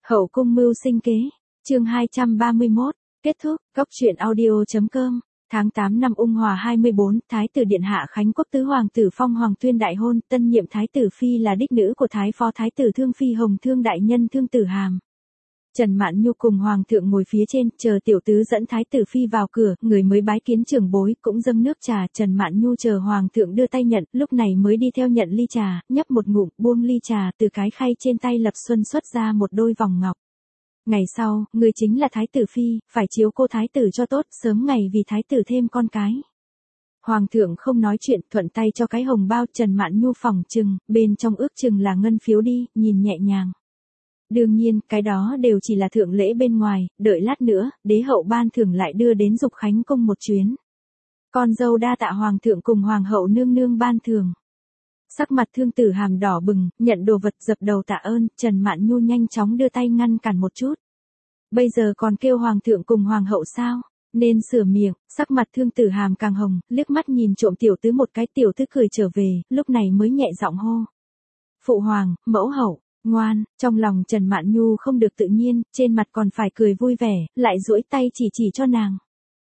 Hậu cung mưu sinh kế, chương 231, kết thúc. Góc truyện audio.com. Tháng 8 năm Ung Hòa 24, Thái tử Điện Hạ Khánh Quốc tứ hoàng tử phong hoàng tuyên đại hôn, tân nhiệm Thái tử Phi là đích nữ của Thái phó Thái tử Thương Phi Hồng Thương đại nhân Thương Tử Hàm. Trần Mạn Nhu cùng Hoàng thượng ngồi phía trên, chờ tiểu tứ dẫn Thái tử Phi vào cửa, người mới bái kiến trưởng bối, cũng dâng nước trà. Trần Mạn Nhu chờ Hoàng thượng đưa tay nhận, lúc này mới đi theo nhận ly trà, nhấp một ngụm, buông ly trà, từ cái khay trên tay Lập Xuân xuất ra một đôi vòng ngọc. Ngày sau, người chính là Thái tử Phi, phải chiếu cô Thái tử cho tốt, sớm ngày vì Thái tử thêm con cái. Hoàng thượng không nói chuyện, thuận tay cho cái hồng bao. Trần Mạn Nhu phỏng chừng, bên trong ước chừng là ngân phiếu đi, nhìn nhẹ nhàng. Đương nhiên, cái đó đều chỉ là thượng lễ bên ngoài, đợi lát nữa, đế hậu ban thưởng lại đưa đến Dục Khánh cung một chuyến. Con dâu đa tạ Hoàng thượng cùng Hoàng hậu nương nương ban thưởng. Sắc mặt Thương Tử Hàm đỏ bừng, nhận đồ vật dập đầu tạ ơn. Trần Mạn Nhu nhanh chóng đưa tay ngăn cản một chút. Bây giờ còn kêu Hoàng thượng cùng Hoàng hậu sao? Nên sửa miệng. Sắc mặt Thương Tử Hàm càng hồng, liếc mắt nhìn trộm tiểu tứ một cái. Tiểu tứ cười trở về, lúc này mới nhẹ giọng hô. Phụ hoàng, mẫu hậu. Ngoan. Trong lòng Trần Mạn Nhu không được tự nhiên, trên mặt còn phải cười vui vẻ, lại duỗi tay chỉ cho nàng.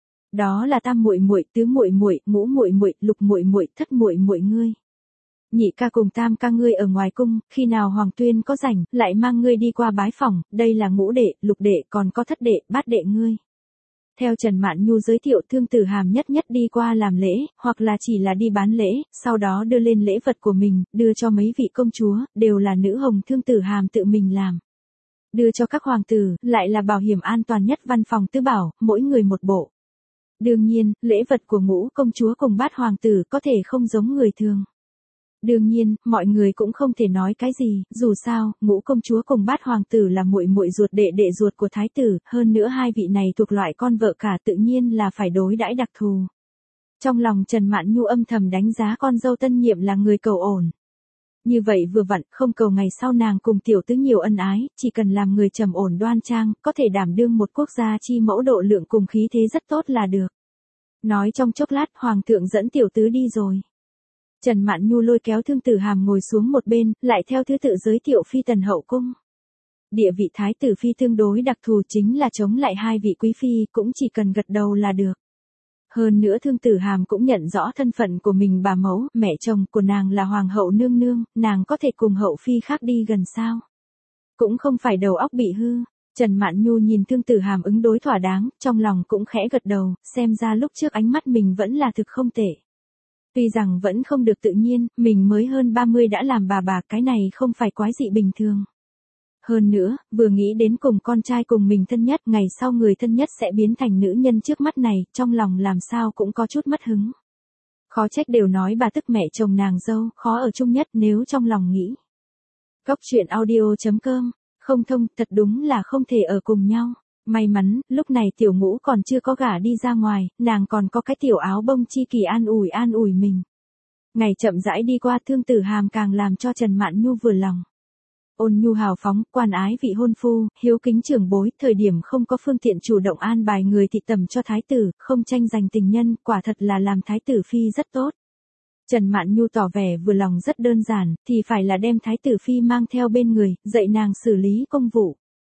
Đó là tam muội muội, tứ muội muội, ngũ muội muội, lục muội muội, thất muội muội ngươi. Nhị ca cùng tam ca ngươi ở ngoài cung, khi nào Hoàng tuyên có rảnh, lại mang ngươi đi qua bái phỏng, đây là ngũ đệ, lục đệ, còn có thất đệ, bát đệ ngươi. Theo Trần Mạn Nhu giới thiệu, Thương Tử Hàm nhất đi qua làm lễ, hoặc là chỉ là đi bán lễ, sau đó đưa lên lễ vật của mình, đưa cho mấy vị công chúa, đều là nữ hồng Thương Tử Hàm tự mình làm. Đưa cho các hoàng tử, lại là bảo hiểm an toàn nhất văn phòng tứ bảo, mỗi người một bộ. Đương nhiên, lễ vật của ngũ công chúa cùng bát hoàng tử có thể không giống người thường. Đương nhiên, mọi người cũng không thể nói cái gì, dù sao, ngũ công chúa cùng bát hoàng tử là muội muội ruột đệ ruột của thái tử, hơn nữa hai vị này thuộc loại con vợ cả, tự nhiên là phải đối đãi đặc thù. Trong lòng Trần Mạn Nhu âm thầm đánh giá con dâu tân nhiệm là người cầu ổn. Như vậy vừa vặn, không cầu ngày sau nàng cùng tiểu tứ nhiều ân ái, chỉ cần làm người trầm ổn đoan trang, có thể đảm đương một quốc gia chi mẫu độ lượng cùng khí thế rất tốt là được. Nói trong chốc lát, Hoàng thượng dẫn tiểu tứ đi rồi. Trần Mạn Nhu lôi kéo Thương Tử Hàm ngồi xuống một bên, lại theo thứ tự giới thiệu phi tần hậu cung. Địa vị Thái tử Phi tương đối đặc thù, chính là chống lại hai vị quý phi, cũng chỉ cần gật đầu là được. Hơn nữa Thương Tử Hàm cũng nhận rõ thân phận của mình, bà mẫu, mẹ chồng của nàng là Hoàng hậu nương nương, nàng có thể cùng hậu phi khác đi gần sao? Cũng không phải đầu óc bị hư. Trần Mạn Nhu nhìn Thương Tử Hàm ứng đối thỏa đáng, trong lòng cũng khẽ gật đầu, xem ra lúc trước ánh mắt mình vẫn là thực không tệ. Tuy rằng vẫn không được tự nhiên, mình mới hơn 30 đã làm bà, cái này không phải quái dị bình thường. Hơn nữa, vừa nghĩ đến cùng con trai cùng mình thân nhất, ngày sau người thân nhất sẽ biến thành nữ nhân trước mắt này, trong lòng làm sao cũng có chút mất hứng. Khó trách đều nói bà tức mẹ chồng nàng dâu, khó ở chung nhất nếu trong lòng nghĩ. Góc truyện audio.com, không thông, thật đúng là không thể ở cùng nhau. May mắn, lúc này tiểu ngũ còn chưa có gả đi ra ngoài, nàng còn có cái tiểu áo bông chi kỳ an ủi mình. Ngày chậm rãi đi qua, Thương Tử Hàm càng làm cho Trần Mạn Nhu vừa lòng. Ôn nhu hào phóng, quan ái vị hôn phu, hiếu kính trưởng bối, thời điểm không có phương tiện chủ động an bài người thị tầm cho thái tử, không tranh giành tình nhân, quả thật là làm thái tử phi rất tốt. Trần Mạn Nhu tỏ vẻ vừa lòng rất đơn giản, thì phải là đem thái tử phi mang theo bên người, dạy nàng xử lý công vụ.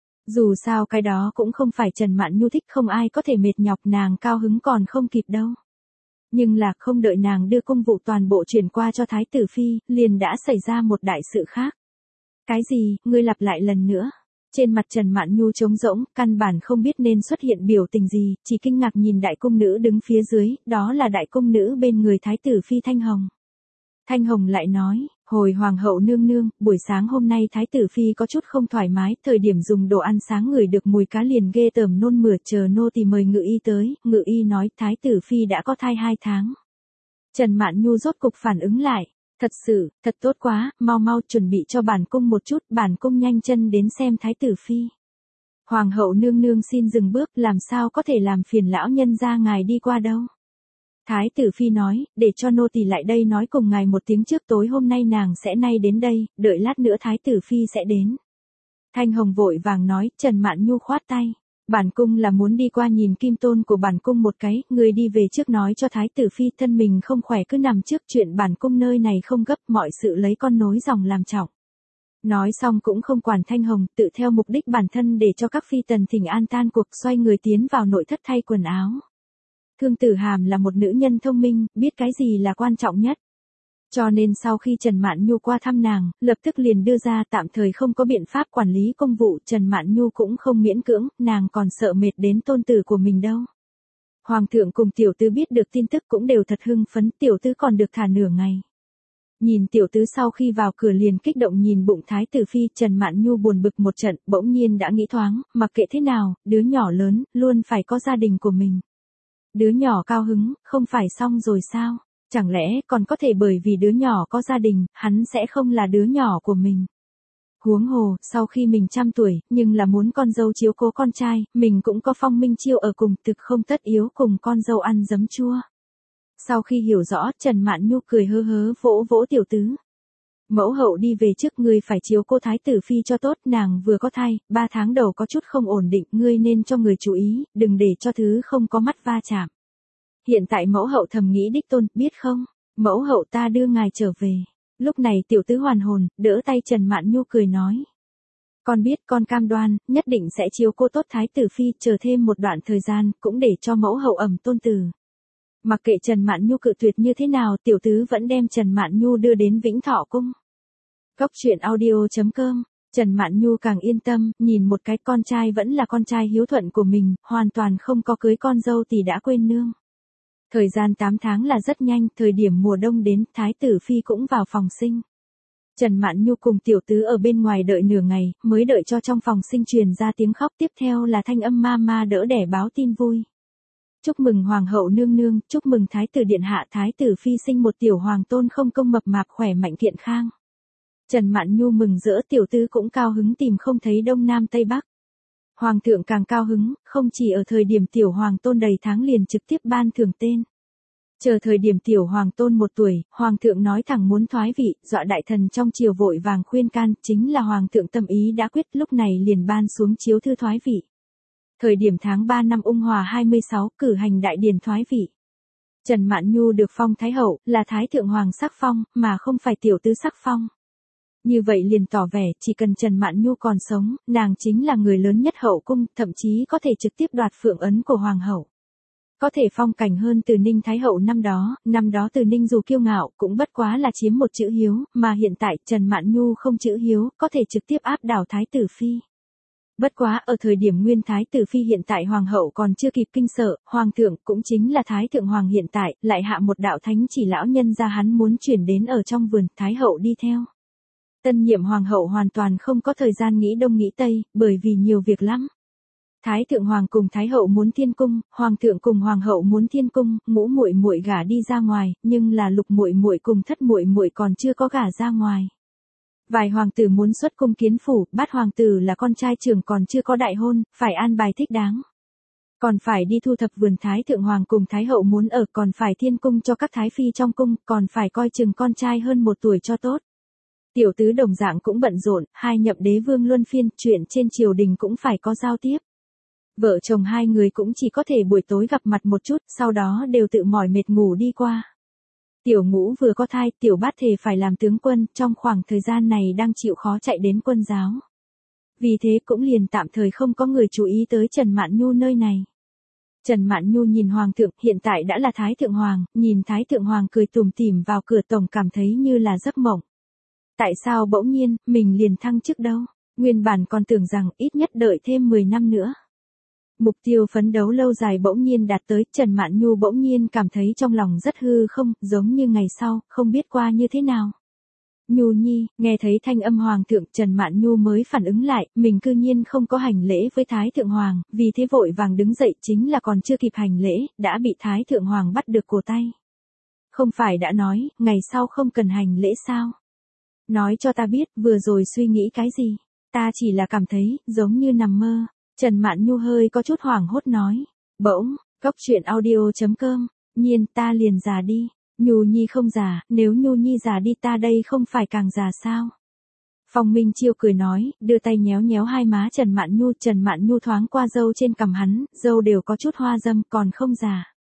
Dù sao cái đó cũng không phải Trần Mạn Nhu thích, không ai có thể mệt nhọc nàng, cao hứng còn không kịp đâu. Nhưng là không đợi nàng đưa công vụ toàn bộ chuyển qua cho Thái tử Phi, liền đã xảy ra một đại sự khác. Cái gì, ngươi lặp lại lần nữa? Trên mặt Trần Mạn Nhu trống rỗng, căn bản không biết nên xuất hiện biểu tình gì, chỉ kinh ngạc nhìn đại cung nữ đứng phía dưới, đó là đại cung nữ bên người Thái tử Phi Thanh Hồng. Thanh Hồng lại nói, hồi Hoàng hậu nương nương, buổi sáng hôm nay Thái tử Phi có chút không thoải mái, thời điểm dùng đồ ăn sáng ngửi được mùi cá liền ghê tởm nôn mửa, chờ nô tỳ mời ngự y tới, ngự y nói Thái tử Phi đã có thai 2 tháng. Trần Mạn Nhu rốt cục phản ứng lại, thật sự, thật tốt quá, mau chuẩn bị cho bản cung một chút, bản cung nhanh chân đến xem Thái tử Phi. Hoàng hậu nương nương xin dừng bước, làm sao có thể làm phiền lão nhân gia ngài đi qua đâu. Thái tử Phi nói, để cho nô tỳ lại đây nói cùng ngài một tiếng trước, tối hôm nay nàng sẽ nay đến đây, đợi lát nữa Thái tử Phi sẽ đến. Thanh Hồng vội vàng nói, Trần Mạn Nhu khoát tay. Bản cung là muốn đi qua nhìn kim tôn của bản cung một cái, người đi về trước nói cho Thái tử Phi thân mình không khỏe cứ nằm trước, chuyện bản cung nơi này không gấp, mọi sự lấy con nối dòng làm trọng. Nói xong cũng không quản Thanh Hồng, tự theo mục đích bản thân để cho các phi tần thỉnh an tan cuộc, xoay người tiến vào nội thất thay quần áo. Thương Tử Hàm là một nữ nhân thông minh, biết cái gì là quan trọng nhất. Cho nên sau khi Trần Mạn Nhu qua thăm nàng, lập tức liền đưa ra tạm thời không có biện pháp quản lý công vụ, Trần Mạn Nhu cũng không miễn cưỡng, nàng còn sợ mệt đến tôn tử của mình đâu. Hoàng thượng cùng tiểu tứ biết được tin tức cũng đều thật hưng phấn, tiểu tứ còn được thả nửa ngày. Nhìn tiểu tứ sau khi vào cửa liền kích động nhìn bụng thái tử phi, Trần Mạn Nhu buồn bực một trận, bỗng nhiên đã nghĩ thoáng, mặc kệ thế nào, đứa nhỏ lớn, luôn phải có gia đình của mình. Đứa nhỏ cao hứng, không phải xong rồi sao? Chẳng lẽ còn có thể bởi vì đứa nhỏ có gia đình, hắn sẽ không là đứa nhỏ của mình. Huống hồ, sau khi mình trăm tuổi, nhưng là muốn con dâu chiếu cố con trai, mình cũng có Phong Minh Chiêu ở cùng, thực không tất yếu cùng con dâu ăn giấm chua. Sau khi hiểu rõ, Trần Mạn Nhu cười hớ hớ vỗ vỗ tiểu tứ. Mẫu hậu đi về trước, ngươi phải chiếu cô thái tử phi cho tốt, nàng vừa có thai, 3 tháng đầu có chút không ổn định, ngươi nên cho người chú ý, đừng để cho thứ không có mắt va chạm. Hiện tại mẫu hậu thầm nghĩ đích tôn, biết không? Mẫu hậu ta đưa ngài trở về. Lúc này tiểu tứ hoàn hồn, đỡ tay Trần Mạn Nhu cười nói. Con biết, con cam đoan, nhất định sẽ chiếu cô tốt thái tử phi, chờ thêm một đoạn thời gian, cũng để cho mẫu hậu ẩm tôn tử. Mặc kệ Trần Mạn Nhu cự tuyệt như thế nào, tiểu tứ vẫn đem Trần Mạn Nhu đưa đến Vĩnh Thọ Cung. Cốc truyện audio.com, Trần Mạn Nhu càng yên tâm, nhìn một cái con trai vẫn là con trai hiếu thuận của mình, hoàn toàn không có cưới con dâu thì đã quên nương. Thời gian 8 tháng là rất nhanh, thời điểm mùa đông đến, thái tử phi cũng vào phòng sinh. Trần Mạn Nhu cùng tiểu tứ ở bên ngoài đợi nửa ngày, mới đợi cho trong phòng sinh truyền ra tiếng khóc, tiếp theo là thanh âm ma đỡ đẻ báo tin vui. Chúc mừng hoàng hậu nương nương, chúc mừng thái tử điện hạ, thái tử phi sinh một tiểu hoàng tôn không công mập mạp khỏe mạnh kiện khang. Trần Mạn Nhu mừng rỡ, tiểu tứ cũng cao hứng tìm không thấy đông nam tây bắc. Hoàng thượng càng cao hứng, không chỉ ở thời điểm tiểu hoàng tôn đầy tháng liền trực tiếp ban thưởng tên. Chờ thời điểm tiểu hoàng tôn 1 tuổi, hoàng thượng nói thẳng muốn thoái vị, dọa đại thần trong triều vội vàng khuyên can, chính là hoàng thượng tâm ý đã quyết, lúc này liền ban xuống chiếu thư thoái vị. Thời điểm tháng 3 năm Ung Hòa 26, cử hành đại điển thoái vị. Trần Mạn Nhu được phong thái hậu, là thái thượng hoàng sắc phong, mà không phải tiểu tứ sắc phong. Như vậy liền tỏ vẻ, chỉ cần Trần Mạn Nhu còn sống, nàng chính là người lớn nhất hậu cung, thậm chí có thể trực tiếp đoạt phượng ấn của hoàng hậu. Có thể phong cảnh hơn Từ Ninh thái hậu năm đó Từ Ninh dù kiêu ngạo, cũng bất quá là chiếm một chữ hiếu, mà hiện tại Trần Mạn Nhu không chữ hiếu, có thể trực tiếp áp đảo thái tử phi. Bất quá ở thời điểm nguyên thái tử phi hiện tại hoàng hậu còn chưa kịp kinh sợ, hoàng thượng cũng chính là thái thượng hoàng hiện tại, lại hạ một đạo thánh chỉ lão nhân ra hắn muốn chuyển đến ở trong vườn, thái hậu đi theo. Tân nhiệm hoàng hậu hoàn toàn không có thời gian nghĩ đông nghĩ tây, bởi vì nhiều việc lắm. Thái thượng hoàng cùng thái hậu muốn thiên cung, hoàng thượng cùng hoàng hậu muốn thiên cung, ngũ muội muội gả đi ra ngoài, nhưng là lục muội muội cùng thất muội muội còn chưa có gả ra ngoài. Vài hoàng tử muốn xuất cung kiến phủ, bát hoàng tử là con trai trưởng còn chưa có đại hôn, phải an bài thích đáng. Còn phải đi thu thập vườn thái thượng hoàng cùng thái hậu muốn ở, còn phải thiên cung cho các thái phi trong cung, còn phải coi chừng con trai hơn 1 tuổi cho tốt. Tiểu tứ đồng dạng cũng bận rộn, hai nhậm đế vương luân phiên, chuyện trên triều đình cũng phải có giao tiếp. Vợ chồng hai người cũng chỉ có thể buổi tối gặp mặt một chút, sau đó đều tự mỏi mệt ngủ đi qua. Tiểu ngũ vừa có thai, tiểu bát thề phải làm tướng quân, trong khoảng thời gian này đang chịu khó chạy đến quân giáo. Vì thế cũng liền tạm thời không có người chú ý tới Trần Mạn Nhu nơi này. Trần Mạn Nhu nhìn hoàng thượng, hiện tại đã là thái thượng hoàng, nhìn thái thượng hoàng cười tủm tỉm vào cửa, tổng cảm thấy như là giấc mộng. Tại sao bỗng nhiên, mình liền thăng chức đâu, nguyên bản còn tưởng rằng ít nhất đợi thêm 10 năm nữa. Mục tiêu phấn đấu lâu dài bỗng nhiên đạt tới, Trần Mạn Nhu bỗng nhiên cảm thấy trong lòng rất hư không, giống như ngày sau, không biết qua như thế nào. Nhu nhi, nghe thấy thanh âm hoàng thượng, Trần Mạn Nhu mới phản ứng lại, mình cư nhiên không có hành lễ với thái thượng hoàng, vì thế vội vàng đứng dậy, chính là còn chưa kịp hành lễ, đã bị thái thượng hoàng bắt được cổ tay. Không phải đã nói, ngày sau không cần hành lễ sao? Nói cho ta biết, vừa rồi suy nghĩ cái gì? Ta chỉ là cảm thấy, giống như nằm mơ. Trần Mạn Nhu hơi có chút hoảng hốt nói. Bỗng, cốc truyện audio.com, nhiên ta liền già đi. Nhu nhi không già, nếu Nhu nhi già đi ta đây không phải càng già sao? Phong Minh Chiêu cười nói, đưa tay nhéo nhéo hai má Trần Mạn Nhu thoáng qua râu trên cằm hắn, râu đều có chút hoa râm, còn không già.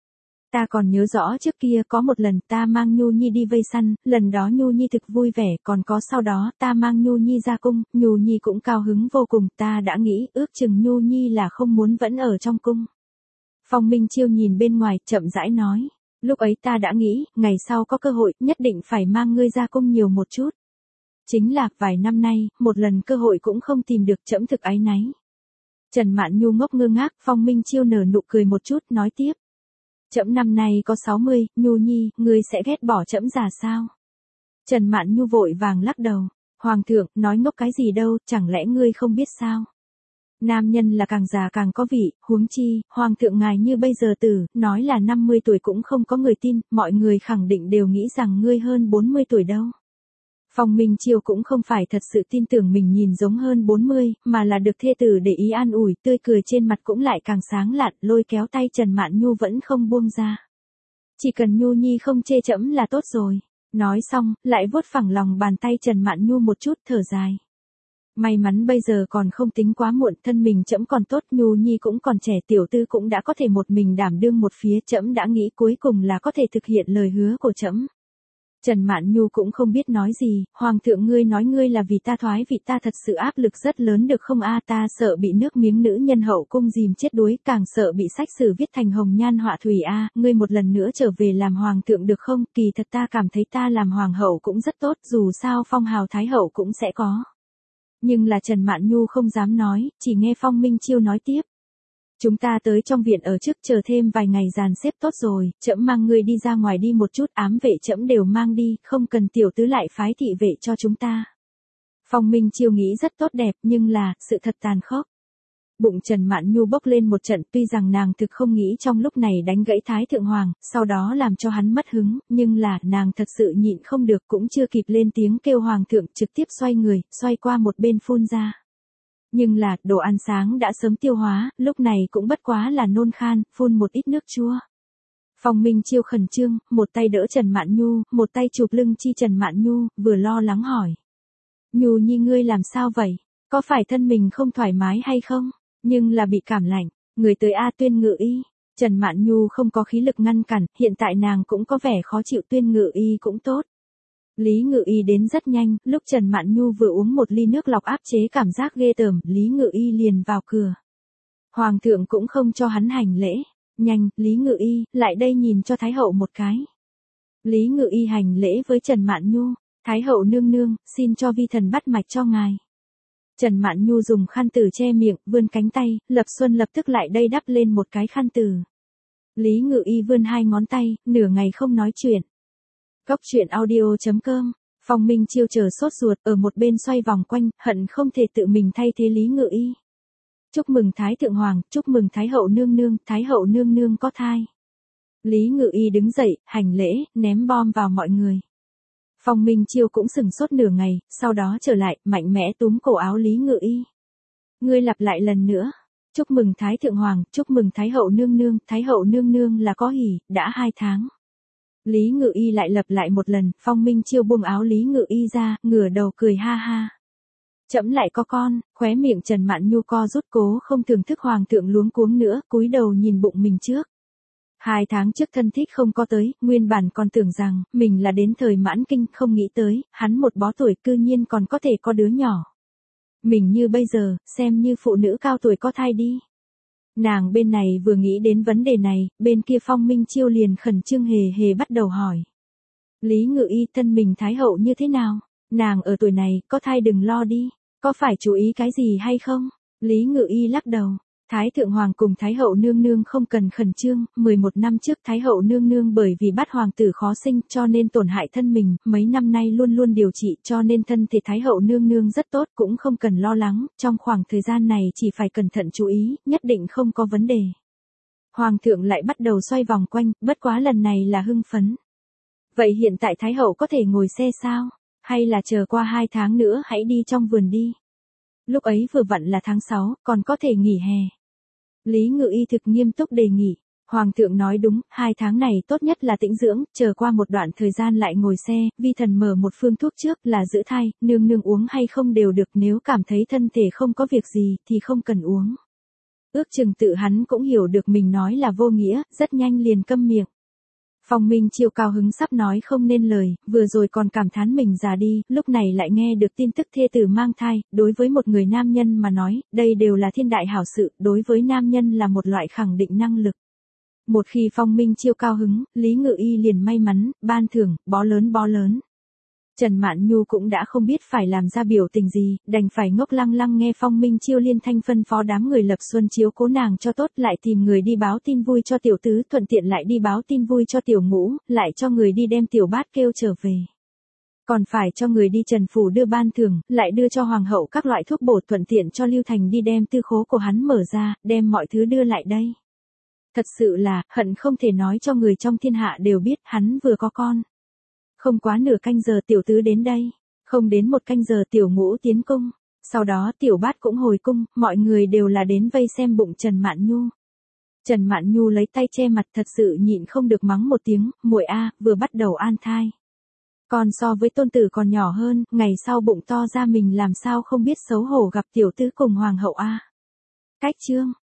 Ta còn nhớ rõ trước kia có một lần ta mang Nhu Nhi đi vây săn, lần đó Nhu Nhi thực vui vẻ, còn có sau đó ta mang Nhu Nhi ra cung, Nhu Nhi cũng cao hứng vô cùng, ta đã nghĩ ước chừng Nhu Nhi là không muốn vẫn ở trong cung. Phong Minh Chiêu nhìn bên ngoài, chậm rãi nói, lúc ấy ta đã nghĩ, ngày sau có cơ hội, nhất định phải mang ngươi ra cung nhiều một chút. Chính là, vài năm nay, một lần cơ hội cũng không tìm được, trẫm thực áy náy. Trần Mạn Nhu ngốc ngơ ngác, Phong Minh Chiêu nở nụ cười một chút, nói tiếp. Trẫm năm nay có 60, Nhu Nhi, ngươi sẽ ghét bỏ trẫm già sao? Trần Mạn Nhu vội vàng lắc đầu. Hoàng thượng, nói ngốc cái gì đâu, chẳng lẽ ngươi không biết sao? Nam nhân là càng già càng có vị, huống chi, Hoàng thượng ngài như bây giờ tử, nói là 50 tuổi cũng không có người tin, mọi người khẳng định đều nghĩ rằng ngươi hơn 40 tuổi đâu. Phong Minh Chiêu cũng không phải thật sự tin tưởng mình nhìn giống hơn 40, mà là được thê tử để ý an ủi, tươi cười trên mặt cũng lại càng sáng lạn, lôi kéo tay Trần Mạn Nhu vẫn không buông ra. Chỉ cần Nhu Nhi không chê trẫm là tốt rồi. Nói xong, lại vuốt phẳng lòng bàn tay Trần Mạn Nhu một chút, thở dài. May mắn bây giờ còn không tính quá muộn, thân mình trẫm còn tốt, Nhu Nhi cũng còn trẻ, tiểu tư cũng đã có thể một mình đảm đương một phía, trẫm đã nghĩ cuối cùng là có thể thực hiện lời hứa của trẫm. Trần Mạn Nhu cũng không biết nói gì, Hoàng thượng ngươi nói ngươi là vì ta thoái vị, ta thật sự áp lực rất lớn được không a, ta sợ bị nước miếng nữ nhân hậu cung dìm chết đuối, càng sợ bị sách sử viết thành hồng nhan họa thủy a, ngươi một lần nữa trở về làm hoàng thượng được không, kỳ thật ta cảm thấy ta làm hoàng hậu cũng rất tốt, dù sao phong hào thái hậu cũng sẽ có. Nhưng là Trần Mạn Nhu không dám nói, chỉ nghe Phong Minh Chiêu nói tiếp. Chúng ta tới trong viện ở trước, chờ thêm vài ngày dàn xếp tốt rồi, trẫm mang ngươi đi ra ngoài đi một chút, ám vệ trẫm đều mang đi, không cần tiểu tứ lại phái thị vệ cho chúng ta. Phong Minh Chiêu nghĩ rất tốt đẹp, nhưng là, sự thật tàn khốc. Bụng Trần Mạn Nhu bốc lên một trận, tuy rằng nàng thực không nghĩ trong lúc này đánh gãy Thái Thượng Hoàng, sau đó làm cho hắn mất hứng, nhưng là, nàng thật sự nhịn không được, cũng chưa kịp lên tiếng kêu Hoàng thượng, trực tiếp xoay người, xoay qua một bên phun ra. Nhưng là, đồ ăn sáng đã sớm tiêu hóa, lúc này cũng bất quá là nôn khan, phun một ít nước chua. Phong Minh Chiêu khẩn trương, một tay đỡ Trần Mạn Nhu, một tay chụp lưng chi Trần Mạn Nhu, vừa lo lắng hỏi. Nhu Nhi ngươi làm sao vậy? Có phải thân mình không thoải mái hay không? Nhưng là bị cảm lạnh, người tới A Tuyên Ngự Y. Trần Mạn Nhu không có khí lực ngăn cản, hiện tại nàng cũng có vẻ khó chịu, Tuyên Ngự Y cũng tốt. Lý Ngự Y đến rất nhanh, lúc Trần Mạn Nhu vừa uống một ly nước lọc áp chế cảm giác ghê tởm, Lý Ngự Y liền vào cửa. Hoàng thượng cũng không cho hắn hành lễ. Nhanh, Lý Ngự Y, lại đây nhìn cho Thái hậu một cái. Lý Ngự Y hành lễ với Trần Mạn Nhu. Thái hậu nương nương, xin cho vi thần bắt mạch cho ngài. Trần Mạn Nhu dùng khăn tử che miệng, vươn cánh tay, Lập Xuân lập tức lại đây đắp lên một cái khăn tử. Lý Ngự Y vươn hai ngón tay, nửa ngày không nói chuyện. Cốc truyện audio.com, Phong Minh Chiêu chờ sốt ruột, ở một bên xoay vòng quanh, hận không thể tự mình thay thế Lý Ngự Y. Chúc mừng Thái Thượng Hoàng, chúc mừng Thái hậu nương nương có thai. Lý Ngự Y đứng dậy, hành lễ, ném bom vào mọi người. Phong Minh Chiêu cũng sừng sốt nửa ngày, sau đó trở lại, mạnh mẽ túm cổ áo Lý Ngự Y. Ngươi lặp lại lần nữa. Chúc mừng Thái Thượng Hoàng, chúc mừng Thái hậu nương nương là có hỉ, đã 2 tháng. Lý Ngự Y lại lặp lại một lần, Phong Minh Chiêu buông áo Lý Ngự Y ra, ngửa đầu cười ha ha. Trẫm lại có con, khóe miệng Trần Mạn Nhu co rút, cố không thưởng thức Hoàng thượng luống cuống nữa, cúi đầu nhìn bụng mình trước. 2 tháng trước thân thích không có tới, nguyên bản còn tưởng rằng, mình là đến thời mãn kinh, không nghĩ tới, hắn một bó tuổi cư nhiên còn có thể có đứa nhỏ. Mình như bây giờ, xem như phụ nữ cao tuổi có thai đi. Nàng bên này vừa nghĩ đến vấn đề này, bên kia Phong Minh Chiêu liền khẩn trương hề bắt đầu hỏi. Lý Ngự Y, thân mình Thái hậu như thế nào? Nàng ở tuổi này, có thai đừng lo đi. Có phải chú ý cái gì hay không? Lý Ngự Y lắc đầu. Thái Thượng Hoàng cùng Thái hậu nương nương không cần khẩn trương, 11 năm trước Thái hậu nương nương bởi vì bắt hoàng tử khó sinh cho nên tổn hại thân mình, mấy năm nay luôn luôn điều trị cho nên thân thể Thái hậu nương nương rất tốt, cũng không cần lo lắng, trong khoảng thời gian này chỉ phải cẩn thận chú ý, nhất định không có vấn đề. Hoàng thượng lại bắt đầu xoay vòng quanh, bất quá lần này là hưng phấn. Vậy hiện tại Thái hậu có thể ngồi xe sao? Hay là chờ qua 2 tháng nữa hãy đi trong vườn đi? Lúc ấy vừa vặn là tháng 6, còn có thể nghỉ hè. Lý Ngự Y thực nghiêm túc đề nghị. Hoàng thượng nói đúng, 2 tháng này tốt nhất là tĩnh dưỡng, chờ qua một đoạn thời gian lại ngồi xe, vi thần mở một phương thuốc trước là giữ thai, nương nương uống hay không đều được, nếu cảm thấy thân thể không có việc gì thì không cần uống. Ước chừng tự hắn cũng hiểu được mình nói là vô nghĩa, rất nhanh liền câm miệng. Phong Minh Chiêu cao hứng sắp nói không nên lời, vừa rồi còn cảm thán mình già đi, lúc này lại nghe được tin tức thê tử mang thai, đối với một người nam nhân mà nói, đây đều là thiên đại hảo sự, đối với nam nhân là một loại khẳng định năng lực. Một khi Phong Minh Chiêu cao hứng, Lý Ngự Y liền may mắn, ban thưởng, bó lớn bó lớn. Trần Mạn Nhu cũng đã không biết phải làm ra biểu tình gì, đành phải ngốc lăng lăng nghe Phong Minh Chiêu liên thanh phân phó đám người Lập Xuân chiếu cố nàng cho tốt, lại tìm người đi báo tin vui cho tiểu tứ, thuận tiện lại đi báo tin vui cho tiểu ngũ, lại cho người đi đem tiểu bát kêu trở về. Còn phải cho người đi Trần Phủ đưa ban thưởng, lại đưa cho hoàng hậu các loại thuốc bổ, thuận tiện cho Lưu Thành đi đem tư khố của hắn mở ra, đem mọi thứ đưa lại đây. Thật sự là, hận không thể nói cho người trong thiên hạ đều biết hắn vừa có con. Không quá nửa canh giờ tiểu tứ đến đây, không đến một canh giờ tiểu ngũ tiến cung, sau đó tiểu bát cũng hồi cung, mọi người đều là đến vây xem bụng Trần Mạn Nhu. Trần Mạn Nhu lấy tay che mặt, thật sự nhịn không được mắng một tiếng, muội a, vừa bắt đầu an thai. Còn so với tôn tử còn nhỏ hơn, ngày sau bụng to ra mình làm sao không biết xấu hổ gặp tiểu tứ cùng hoàng hậu a. Cách chương